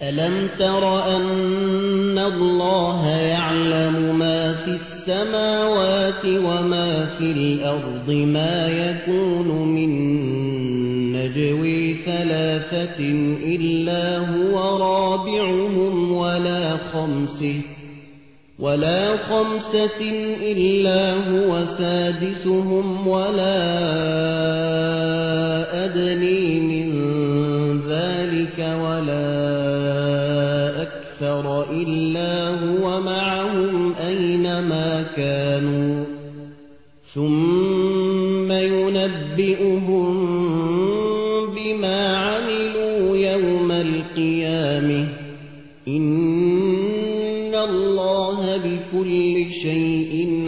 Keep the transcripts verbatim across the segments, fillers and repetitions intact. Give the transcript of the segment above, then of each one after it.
ألم تر أن الله يعلم ما في السماوات وما في الأرض ما يكون من نجوى ثلاثة إلا هو رابعهم ولا خمسة ولا خمسة إلا هو سادسهم ولا أدني من ذلك ولا أكثر إلا هو معهم أينما كانوا ثم ينبئهم بما عملوا يوم القيامة إن الله بكل شيء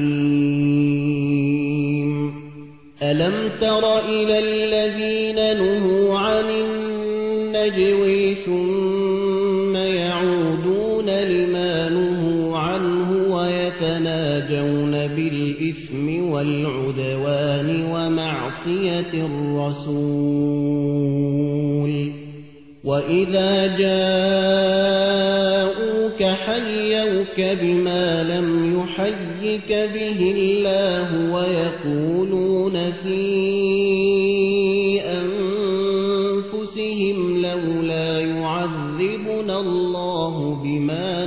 عليم. ألم تر إلى الذين نهوا عن النجوى ثم يعودون لما نهوا عنه ويتناجون بالإثم والعدوان ومعصية الرسول وإذا جاءوك حيوك بما لم يحيك به الله ويقولون في أنفسهم لولا يعذبنا الله بما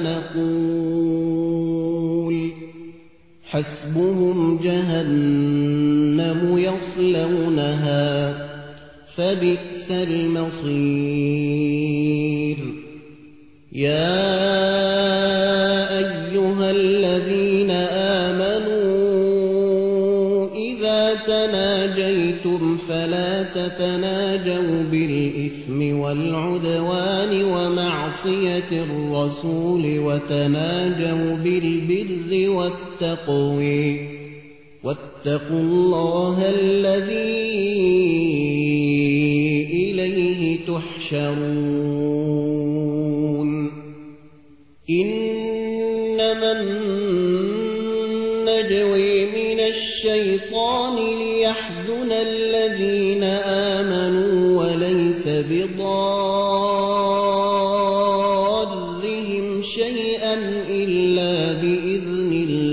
نقول حسبهم جهنم يصلونها فبئس المصير. يا أيها الذين آمنوا إذا تناجيتم فلا تتناجوا بالإثم والعدوان ومعصية الرسول وتناجوا بالبر والتقوى واتقوا الله الذي إليه تحشرون. إنما النجوى من الشيطان ليحزن الذين آمنوا وليس بضارهم شيئا إلا بإذن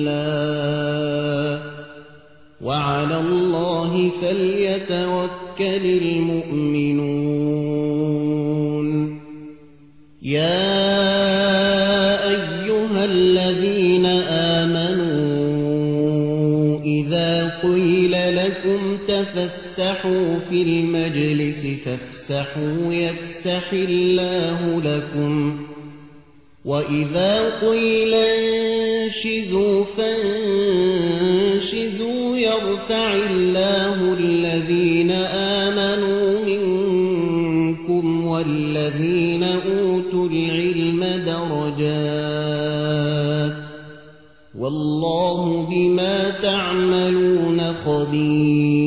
الله وعلى الله فليتوكل المؤمنون. يا أيها الذين آمنوا إذا قيل لكم تفسحوا في المجلس فافسحوا يفسح الله لكم وإذا قيل انشزوا فانشزوا يرفع الله الذين آمنوا منكم والذين أوتوا العلم درجات والله بما تعملون خبير.